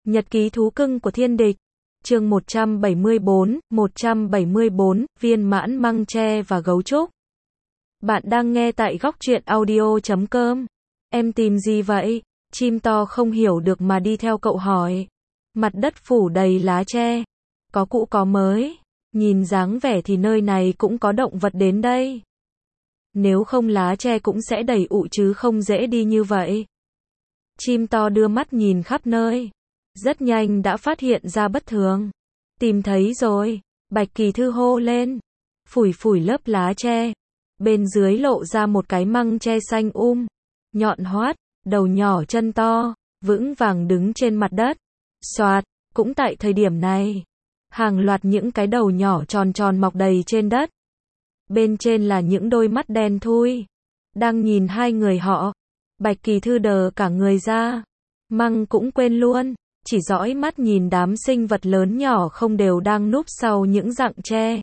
Nhật ký thú cưng của thiên địch. Chương 174, viên mãn măng tre và gấu trúc. Bạn đang nghe tại góc truyện audio.com. Em tìm gì vậy? Chim to không hiểu được mà đi theo cậu hỏi. Mặt đất phủ đầy lá tre. Có cũ có mới. Nhìn dáng vẻ thì nơi này cũng có động vật đến đây. Nếu không lá tre cũng sẽ đầy ụ chứ không dễ đi như vậy. Chim to đưa mắt nhìn khắp nơi. Rất nhanh đã phát hiện ra bất thường. Tìm thấy rồi. Bạch Kỳ Thư hô lên. Phủi phủi lớp lá tre. Bên dưới lộ ra một cái măng tre xanh nhọn hoắt, đầu nhỏ chân to, vững vàng đứng trên mặt đất. Soạt, cũng tại thời điểm này, hàng loạt những cái đầu nhỏ tròn tròn mọc đầy trên đất. Bên trên là những đôi mắt đen thui, đang nhìn hai người họ. Bạch Kỳ Thư đờ cả người ra. Măng cũng quên luôn, chỉ dõi mắt nhìn đám sinh vật lớn nhỏ không đều đang núp sau những rặng tre.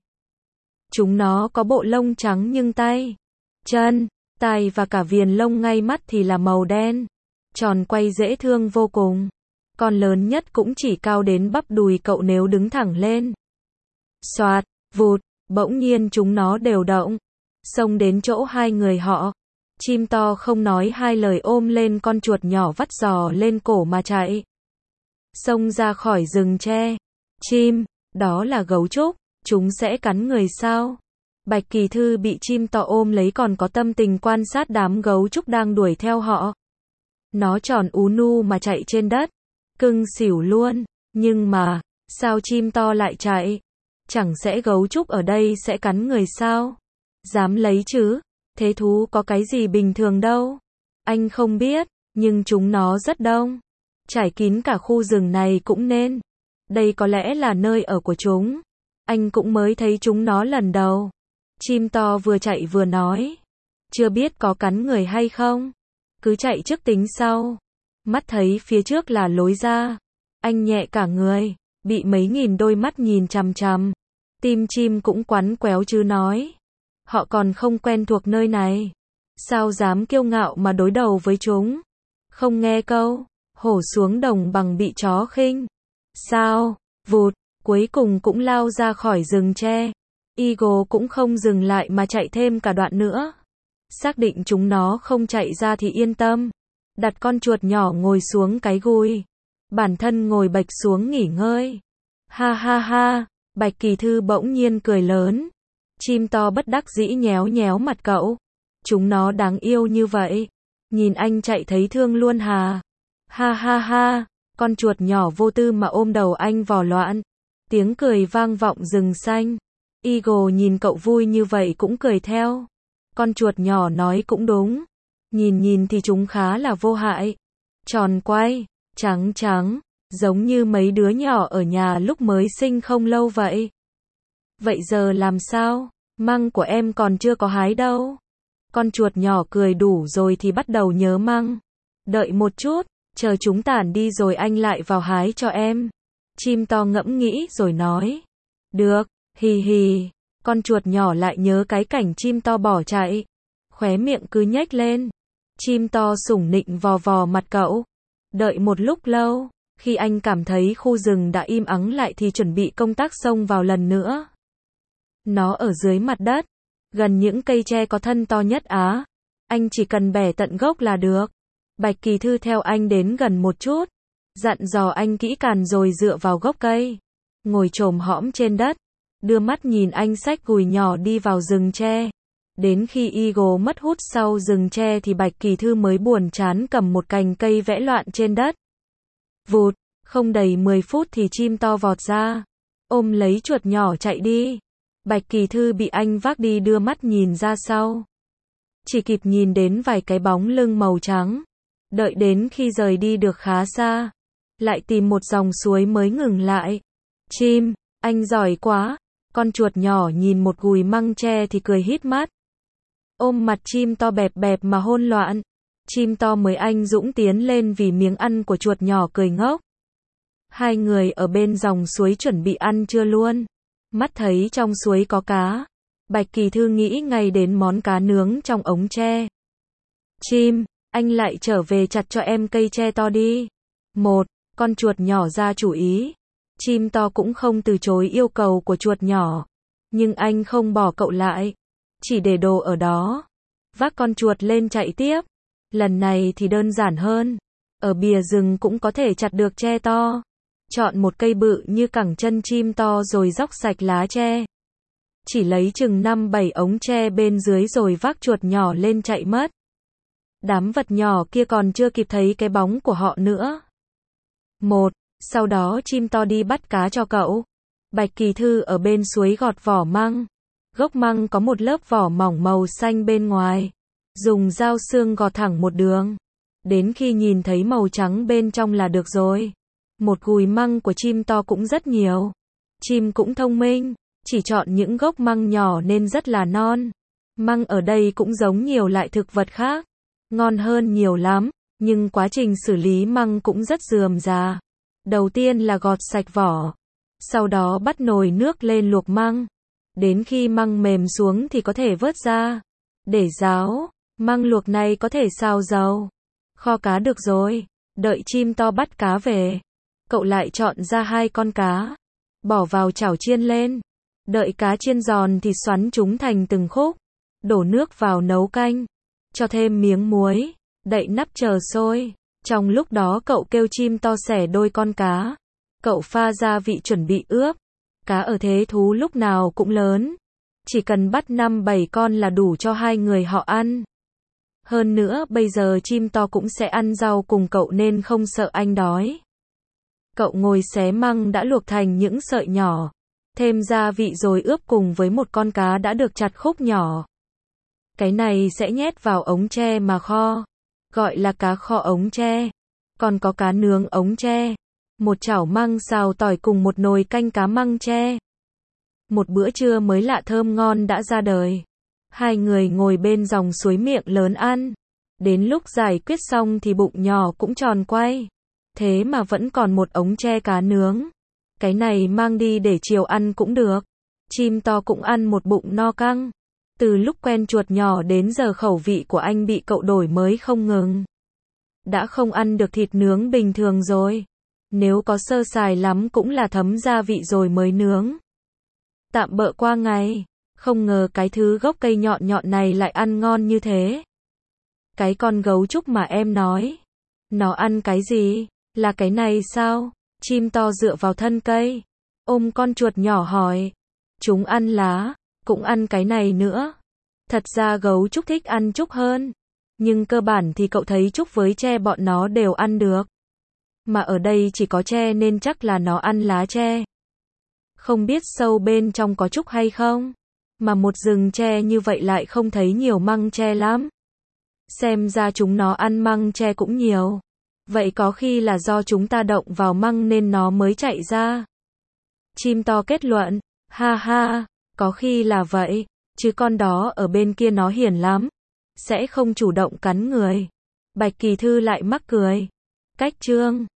Chúng nó có bộ lông trắng nhưng tay, chân, tai và cả viền lông ngay mắt thì là màu đen, tròn quay dễ thương vô cùng. Con lớn nhất cũng chỉ cao đến bắp đùi cậu nếu đứng thẳng lên. Soạt, vụt, bỗng nhiên chúng nó đều động, xông đến chỗ hai người họ. Chim to không nói hai lời ôm lên con chuột nhỏ vắt giò lên cổ mà chạy. Xông ra khỏi rừng tre. Chim, đó là gấu trúc, chúng sẽ cắn người sao? Bạch Kỳ Thư bị chim to ôm lấy còn có tâm tình quan sát đám gấu trúc đang đuổi theo họ. Nó tròn ú nu mà chạy trên đất, cưng xỉu luôn. Nhưng mà, sao chim to lại chạy? Chẳng sẽ gấu trúc ở đây sẽ cắn người sao? Dám lấy chứ? Thế thú có cái gì bình thường đâu. Anh không biết, nhưng chúng nó rất đông. Trải kín cả khu rừng này cũng nên. Đây có lẽ là nơi ở của chúng. Anh cũng mới thấy chúng nó lần đầu. Chim to vừa chạy vừa nói. Chưa biết có cắn người hay không. Cứ chạy trước tính sau. Mắt thấy phía trước là lối ra. Anh nhẹ cả người. Bị mấy nghìn đôi mắt nhìn chằm chằm. Tim chim cũng quắn quéo chứ nói. Họ còn không quen thuộc nơi này. Sao dám kiêu ngạo mà đối đầu với chúng. Không nghe câu. Hổ xuống đồng bằng bị chó khinh. Sao? Vụt, cuối cùng cũng lao ra khỏi rừng tre. Eagle cũng không dừng lại mà chạy thêm cả đoạn nữa. Xác định chúng nó không chạy ra thì yên tâm. Đặt con chuột nhỏ ngồi xuống cái gùi. Bản thân ngồi bệch xuống nghỉ ngơi. Ha ha ha, Bạch Kỳ Thư bỗng nhiên cười lớn. Chim to bất đắc dĩ nhéo nhéo mặt cậu. Chúng nó đáng yêu như vậy. Nhìn anh chạy thấy thương luôn hà. Ha ha ha, con chuột nhỏ vô tư mà ôm đầu anh vò loạn. Tiếng cười vang vọng rừng xanh. Eagle nhìn cậu vui như vậy cũng cười theo. Con chuột nhỏ nói cũng đúng. Nhìn thì chúng khá là vô hại. Tròn quay, trắng trắng, giống như mấy đứa nhỏ ở nhà lúc mới sinh không lâu vậy. Vậy giờ làm sao? Măng của em còn chưa có hái đâu. Con chuột nhỏ cười đủ rồi thì bắt đầu nhớ măng. Đợi một chút, chờ chúng tản đi rồi anh lại vào hái cho em. Chim to ngẫm nghĩ rồi nói. Được, hì hì. Con chuột nhỏ lại nhớ cái cảnh chim to bỏ chạy. Khóe miệng cứ nhếch lên. Chim to sủng nịnh vò vò mặt cậu. Đợi một lúc lâu, khi anh cảm thấy khu rừng đã im ắng lại thì chuẩn bị công tác xông vào lần nữa. Nó ở dưới mặt đất, gần những cây tre có thân to nhất Á. Anh chỉ cần bẻ tận gốc là được. Bạch Kỳ Thư theo anh đến gần một chút, dặn dò anh kỹ càng rồi dựa vào gốc cây, ngồi chồm hõm trên đất, đưa mắt nhìn anh xách gùi nhỏ đi vào rừng tre. Đến khi Eagle mất hút sau rừng tre thì Bạch Kỳ Thư mới buồn chán cầm một cành cây vẽ loạn trên đất. Vụt, không đầy 10 phút thì chim to vọt ra, ôm lấy chuột nhỏ chạy đi. Bạch Kỳ Thư bị anh vác đi đưa mắt nhìn ra sau. Chỉ kịp nhìn đến vài cái bóng lưng màu trắng. Đợi đến khi rời đi được khá xa, lại tìm một dòng suối mới ngừng lại. Chim, anh giỏi quá. Con chuột nhỏ nhìn một gùi măng tre thì cười hít mắt. Ôm mặt chim to bẹp bẹp mà hôn loạn. Chim to mới anh dũng tiến lên vì miếng ăn của chuột nhỏ cười ngốc. Hai người ở bên dòng suối chuẩn bị ăn trưa luôn. Mắt thấy trong suối có cá. Bạch Kỳ Thư nghĩ ngay đến món cá nướng trong ống tre. Chim, anh lại trở về chặt cho em cây tre to đi. Một, Con chuột nhỏ ra chủ ý. Chim to cũng không từ chối yêu cầu của chuột nhỏ. Nhưng anh không bỏ cậu lại. Chỉ để đồ ở đó. Vác con chuột lên chạy tiếp. Lần này thì đơn giản hơn. Ở bìa rừng cũng có thể chặt được tre to. Chọn một cây bự như cẳng chân chim to rồi róc sạch lá tre. Chỉ lấy chừng 5-7 ống tre bên dưới rồi vác chuột nhỏ lên chạy mất. Đám vật nhỏ kia còn chưa kịp thấy cái bóng của họ nữa. Sau đó chim to đi bắt cá cho cậu. Bạch Kỳ Thư ở bên suối gọt vỏ măng. Gốc măng có một lớp vỏ mỏng màu xanh bên ngoài. Dùng dao xương gọt thẳng một đường. Đến khi nhìn thấy màu trắng bên trong là được rồi. Một gùi măng của chim to cũng rất nhiều. Chim cũng thông minh, chỉ chọn những gốc măng nhỏ nên rất là non. Măng ở đây cũng giống nhiều loại thực vật khác. Ngon hơn nhiều lắm, nhưng quá trình xử lý măng cũng rất rườm rà. Đầu tiên là gọt sạch vỏ. Sau đó bắt nồi nước lên luộc măng. Đến khi măng mềm xuống thì có thể vớt ra. Để ráo, măng luộc này có thể xào dầu. Kho cá được rồi. Đợi chim to bắt cá về. Cậu lại chọn ra 2 con cá. Bỏ vào chảo chiên lên. Đợi cá chiên giòn thì xoắn chúng thành từng khúc. Đổ nước vào nấu canh. Cho thêm miếng muối. Đậy nắp chờ sôi. Trong lúc đó cậu kêu chim to xẻ đôi con cá. Cậu pha gia vị chuẩn bị ướp. Cá ở Thế Thú lúc nào cũng lớn. Chỉ cần bắt 5-7 con là đủ cho 2 người họ ăn. Hơn nữa bây giờ chim to cũng sẽ ăn rau cùng cậu nên không sợ anh đói. Cậu ngồi xé măng đã luộc thành những sợi nhỏ. Thêm gia vị rồi ướp cùng với một con cá đã được chặt khúc nhỏ. Cái này sẽ nhét vào ống tre mà kho. Gọi là cá kho ống tre. Còn có cá nướng ống tre. Một chảo măng xào tỏi cùng một nồi canh cá măng tre. Một bữa trưa mới lạ thơm ngon đã ra đời. 2 người ngồi bên dòng suối miệng lớn ăn. Đến lúc giải quyết xong thì bụng nhỏ cũng tròn quay. Thế mà vẫn còn một ống tre cá nướng. Cái này mang đi để chiều ăn cũng được. Chim to cũng ăn một bụng no căng. Từ lúc quen chuột nhỏ đến giờ khẩu vị của anh bị cậu đổi mới không ngừng. Đã không ăn được thịt nướng bình thường rồi. Nếu có sơ sài lắm cũng là thấm gia vị rồi mới nướng. Tạm bợ qua ngày. Không ngờ cái thứ gốc cây nhọn nhọn này lại ăn ngon như thế. Cái con gấu trúc mà em nói. Nó ăn cái gì? Là cái này sao? Chim to dựa vào thân cây. Ôm con chuột nhỏ hỏi. Chúng ăn lá. Cũng ăn cái này nữa. Thật ra gấu trúc thích ăn trúc hơn. Nhưng cơ bản thì cậu thấy trúc với tre bọn nó đều ăn được. Mà ở đây chỉ có tre nên chắc là nó ăn lá tre. Không biết sâu bên trong có trúc hay không? Mà một rừng tre như vậy lại không thấy nhiều măng tre lắm. Xem ra chúng nó ăn măng tre cũng nhiều. Vậy có khi là do chúng ta động vào măng nên nó mới chạy ra. Chim to kết luận. Ha ha, có khi là vậy. Chứ con đó ở bên kia nó hiền lắm. Sẽ không chủ động cắn người. Bạch Kỳ Thư lại mắc cười. Cách chương